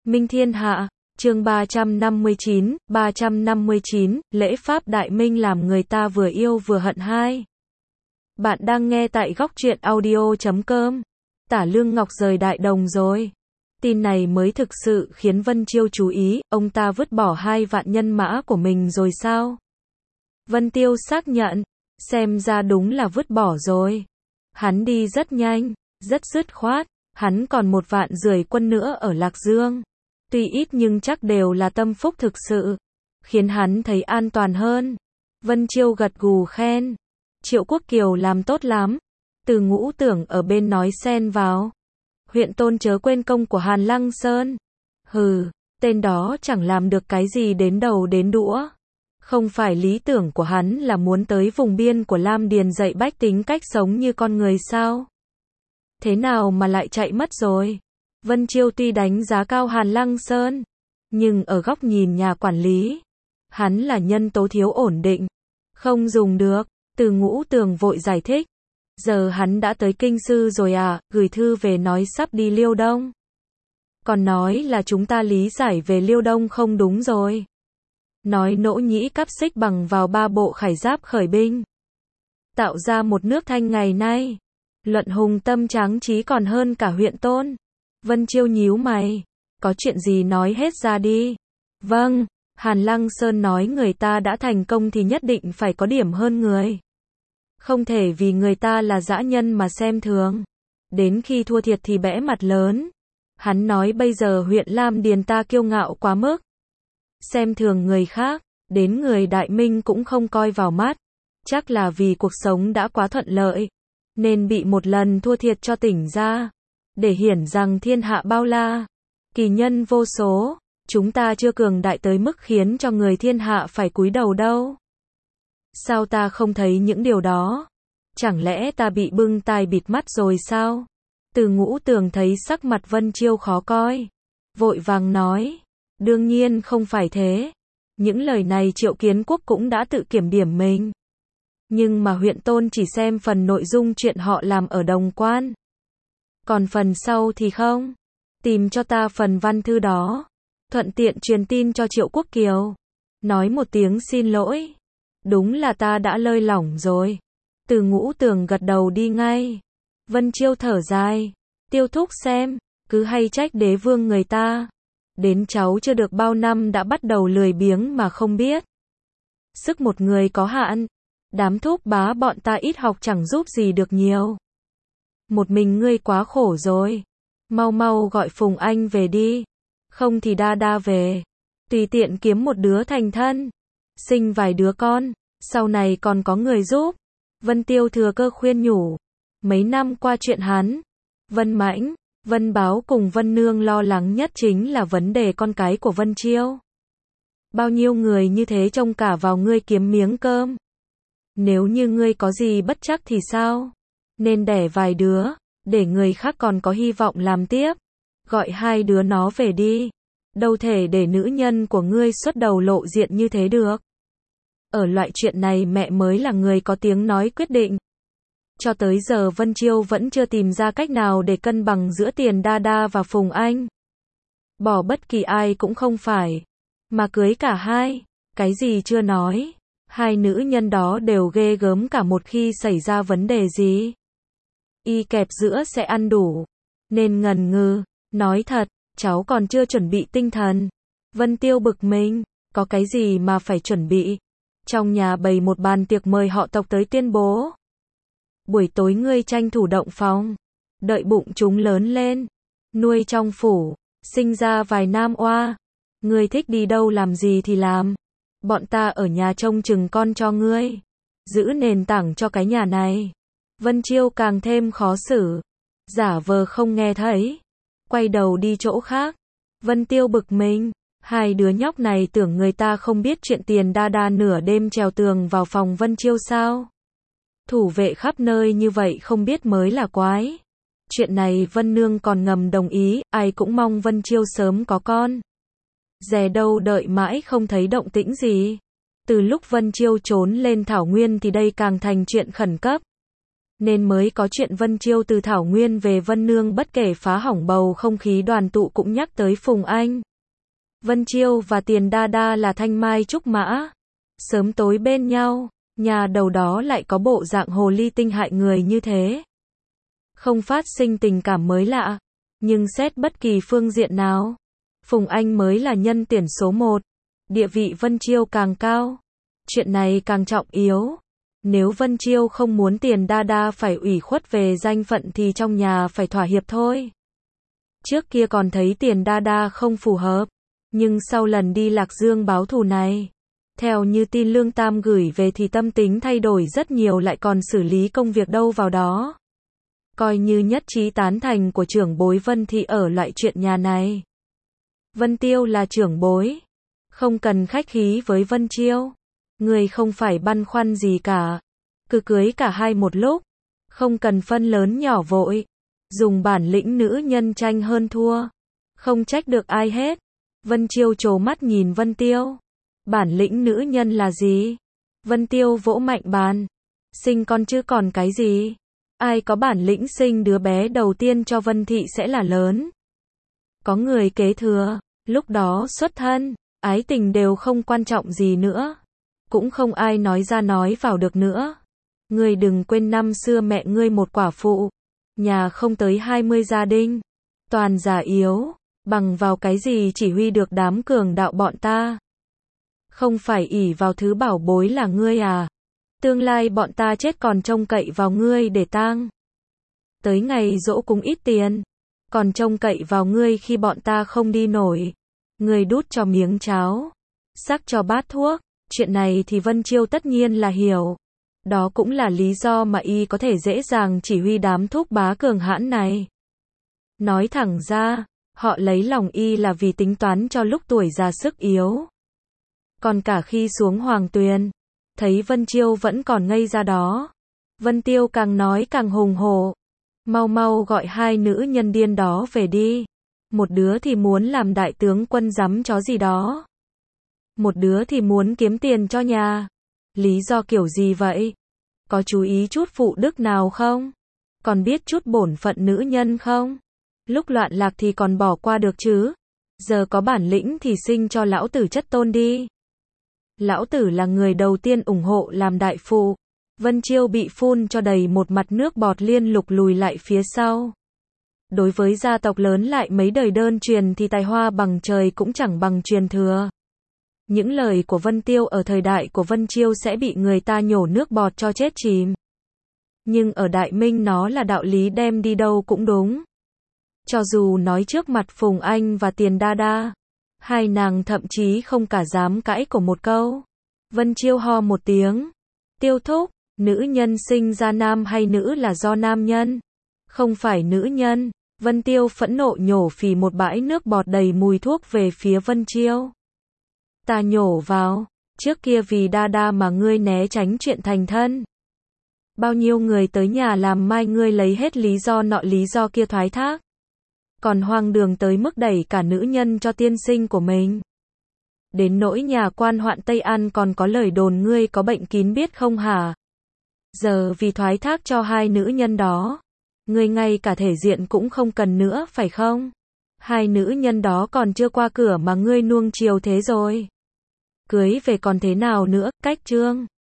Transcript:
Minh Thiên Hạ, chương 359, lễ Pháp Đại Minh làm người ta vừa yêu vừa hận hai. Bạn đang nghe tại góc truyện audio.com. Tả Lương Ngọc rời Đại Đồng rồi. Tin này mới thực sự khiến Vân Chiêu chú ý, ông ta vứt bỏ 2 vạn nhân mã của mình rồi sao? Vân Tiêu xác nhận, xem ra đúng là vứt bỏ rồi. Hắn đi rất nhanh, rất dứt khoát, hắn còn 1,5 vạn quân nữa ở Lạc Dương. Tuy ít nhưng chắc đều là tâm phúc thực sự, khiến hắn thấy an toàn hơn. Vân Chiêu gật gù khen. Triệu Quốc Kiều làm tốt lắm. Từ Ngũ Tưởng ở bên nói xen vào. Huyện Tôn chớ quên công của Hàn Lăng Sơn. Hừ, tên đó chẳng làm được cái gì đến đầu đến đũa. Không phải lý tưởng của hắn là muốn tới vùng biên của Lam Điền dạy bách tính cách sống như con người sao? Thế nào mà lại chạy mất rồi? Vân Chiêu tuy đánh giá cao Hàn Lăng Sơn, nhưng ở góc nhìn nhà quản lý, hắn là nhân tố thiếu ổn định, không dùng được. Từ Ngũ Tường vội giải thích, giờ hắn đã tới Kinh Sư rồi à, gửi thư về nói sắp đi Liêu Đông. Còn nói là chúng ta lý giải về Liêu Đông không đúng rồi. Nói Nỗ Nhĩ Cáp Xích bằng vào 3 bộ khải giáp khởi binh, tạo ra một nước Thanh ngày nay. Luận hùng tâm tráng trí còn hơn cả huyện Tôn. Vân Chiêu nhíu mày, có chuyện gì nói hết ra đi. Vâng, Hàn Lăng Sơn nói người ta đã thành công thì nhất định phải có điểm hơn người. Không thể vì người ta là dã nhân mà xem thường. Đến khi thua thiệt thì bẽ mặt lớn. Hắn nói bây giờ huyện Lam Điền ta kiêu ngạo quá mức. Xem thường người khác, đến người Đại Minh cũng không coi vào mắt. Chắc là vì cuộc sống đã quá thuận lợi, nên bị một lần thua thiệt cho tỉnh ra. Để hiển rằng thiên hạ bao la, kỳ nhân vô số, chúng ta chưa cường đại tới mức khiến cho người thiên hạ phải cúi đầu đâu. Sao ta không thấy những điều đó? Chẳng lẽ ta bị bưng tai bịt mắt rồi sao? Từ Ngũ Tường thấy sắc mặt Vân Chiêu khó coi, vội vàng nói, đương nhiên không phải thế. Những lời này Triệu Kiến Quốc cũng đã tự kiểm điểm mình. Nhưng mà huyện Tôn chỉ xem phần nội dung chuyện họ làm ở Đồng Quan. Còn phần sau thì không. Tìm cho ta phần văn thư đó. Thuận tiện truyền tin cho Triệu Quốc Kiều. Nói một tiếng xin lỗi. Đúng là ta đã lơi lỏng rồi. Từ Ngũ Tường gật đầu đi ngay. Vân Chiêu thở dài. Tiêu thúc xem, cứ hay trách đế vương người ta. Đến cháu chưa được bao năm đã bắt đầu lười biếng mà không biết. Sức một người có hạn. Đám thúc bá bọn ta ít học chẳng giúp gì được nhiều. Một mình ngươi quá khổ rồi. Mau mau gọi Phùng Anh về đi. Không thì đa đa về. Tùy tiện kiếm một đứa thành thân. Sinh vài đứa con. Sau này còn có người giúp. Vân Tiêu thừa cơ khuyên nhủ. Mấy năm qua chuyện hắn, Vân Mãnh, Vân Báo cùng Vân Nương lo lắng nhất chính là vấn đề con cái của Vân Chiêu. Bao nhiêu người như thế trông cả vào ngươi kiếm miếng cơm. Nếu như ngươi có gì bất trắc thì sao? Nên đẻ vài đứa, để người khác còn có hy vọng làm tiếp. Gọi 2 đứa nó về đi. Đâu thể để nữ nhân của ngươi xuất đầu lộ diện như thế được. Ở loại chuyện này mẹ mới là người có tiếng nói quyết định. Cho tới giờ Vân Chiêu vẫn chưa tìm ra cách nào để cân bằng giữa Tiền Đa Đa và Phùng Anh. Bỏ bất kỳ ai cũng không phải, mà cưới cả hai. Cái gì chưa nói, 2 nữ nhân đó đều ghê gớm cả một khi xảy ra vấn đề gì. Y kẹp giữa sẽ ăn đủ. Nên ngần ngừ, nói thật, cháu còn chưa chuẩn bị tinh thần. Vân Tiêu bực mình, có cái gì mà phải chuẩn bị. Trong nhà bày một bàn tiệc mời họ tộc tới tuyên bố. Buổi tối ngươi tranh thủ động phòng. Đợi bụng chúng lớn lên. Nuôi trong phủ. Sinh ra vài nam oa. Ngươi thích đi đâu làm gì thì làm. Bọn ta ở nhà trông chừng con cho ngươi. Giữ nền tảng cho cái nhà này. Vân Chiêu càng thêm khó xử. Giả vờ không nghe thấy. Quay đầu đi chỗ khác. Vân Tiêu bực mình. 2 đứa nhóc này tưởng người ta không biết chuyện Tiền Đa Đa nửa đêm trèo tường vào phòng Vân Chiêu sao? Thủ vệ khắp nơi như vậy không biết mới là quái. Chuyện này Vân Nương còn ngầm đồng ý, ai cũng mong Vân Chiêu sớm có con. Dè đâu đợi mãi không thấy động tĩnh gì. Từ lúc Vân Chiêu trốn lên thảo nguyên thì đây càng thành chuyện khẩn cấp. Nên mới có chuyện Vân Chiêu từ Thảo Nguyên về Vân Nương, bất kể phá hỏng bầu không khí đoàn tụ cũng nhắc tới Phùng Anh. Vân Chiêu và Tiền Đa Đa là thanh mai trúc mã, sớm tối bên nhau, nhà đầu đó lại có bộ dạng hồ ly tinh hại người như thế. Không phát sinh tình cảm mới lạ, nhưng xét bất kỳ phương diện nào, Phùng Anh mới là nhân tuyển số 1, địa vị Vân Chiêu càng cao, chuyện này càng trọng yếu. Nếu Vân Chiêu không muốn Tiền Đa Đa phải ủy khuất về danh phận thì trong nhà phải thỏa hiệp thôi. Trước kia còn thấy Tiền Đa Đa không phù hợp, nhưng sau lần đi Lạc Dương báo thù này, theo như tin Lương Tam gửi về thì tâm tính thay đổi rất nhiều, lại còn xử lý công việc đâu vào đó. Coi như nhất trí tán thành của trưởng bối Vân Thị ở loại chuyện nhà này. Vân Tiêu là trưởng bối, không cần khách khí với Vân Chiêu. Người không phải băn khoăn gì cả, cứ cưới cả hai một lúc, không cần phân lớn nhỏ vội, dùng bản lĩnh nữ nhân tranh hơn thua, không trách được ai hết. Vân Chiêu trố mắt nhìn Vân Tiêu. Bản lĩnh nữ nhân là gì? Vân Tiêu vỗ mạnh bàn. Sinh con chứ còn cái gì? Ai có bản lĩnh sinh đứa bé đầu tiên cho Vân Thị sẽ là lớn. Có người kế thừa, lúc đó xuất thân, ái tình đều không quan trọng gì nữa. Cũng không ai nói ra nói vào được nữa. Ngươi đừng quên năm xưa mẹ ngươi một quả phụ, nhà không tới 20 gia đình, toàn già yếu, bằng vào cái gì chỉ huy được đám cường đạo bọn ta? Không phải ỷ vào thứ bảo bối là ngươi à? Tương lai bọn ta chết còn trông cậy vào ngươi để tang. Tới ngày giỗ cũng ít tiền, còn trông cậy vào ngươi khi bọn ta không đi nổi. Ngươi đút cho miếng cháo, sắc cho bát thuốc. Chuyện này thì Vân Chiêu tất nhiên là hiểu. Đó cũng là lý do mà y có thể dễ dàng chỉ huy đám thúc bá cường hãn này. Nói thẳng ra, họ lấy lòng y là vì tính toán cho lúc tuổi già sức yếu. Còn cả khi xuống Hoàng Tuyền, thấy Vân Chiêu vẫn còn ngây ra đó, Vân Tiêu càng nói càng hùng hổ. Mau mau gọi hai nữ nhân điên đó về đi. Một đứa thì muốn làm đại tướng quân giám chó gì đó. Một đứa thì muốn kiếm tiền cho nhà. Lý do kiểu gì vậy? Có chú ý chút phụ đức nào không? Còn biết chút bổn phận nữ nhân không? Lúc loạn lạc thì còn bỏ qua được chứ? Giờ có bản lĩnh thì sinh cho lão tử chất tôn đi. Lão tử là người đầu tiên ủng hộ làm đại phụ. Vân Chiêu bị phun cho đầy một mặt nước bọt, liên lục lùi lại phía sau. Đối với gia tộc lớn lại mấy đời đơn truyền thì tài hoa bằng trời cũng chẳng bằng truyền thừa. Những lời của Vân Tiêu ở thời đại của Vân Chiêu sẽ bị người ta nhổ nước bọt cho chết chìm. Nhưng ở Đại Minh nó là đạo lý đem đi đâu cũng đúng. Cho dù nói trước mặt Phùng Anh và Tiền Đa Đa, hai nàng thậm chí không cả dám cãi của một câu. Vân Chiêu ho một tiếng. Tiêu thúc, nữ nhân sinh ra nam hay nữ là do nam nhân? Không phải nữ nhân. Vân Tiêu phẫn nộ nhổ phì một bãi nước bọt đầy mùi thuốc về phía Vân Chiêu. Ta nhổ vào, trước kia vì Đa Đa mà ngươi né tránh chuyện thành thân. Bao nhiêu người tới nhà làm mai ngươi lấy hết lý do nọ lý do kia thoái thác. Còn hoang đường tới mức đẩy cả nữ nhân cho tiên sinh của mình. Đến nỗi nhà quan hoạn Tây An còn có lời đồn ngươi có bệnh kín biết không hả? Giờ vì thoái thác cho hai nữ nhân đó, ngươi ngay cả thể diện cũng không cần nữa phải không? Hai nữ nhân đó còn chưa qua cửa mà ngươi nuông chiều thế rồi. Cưới về còn thế nào nữa, cách trương.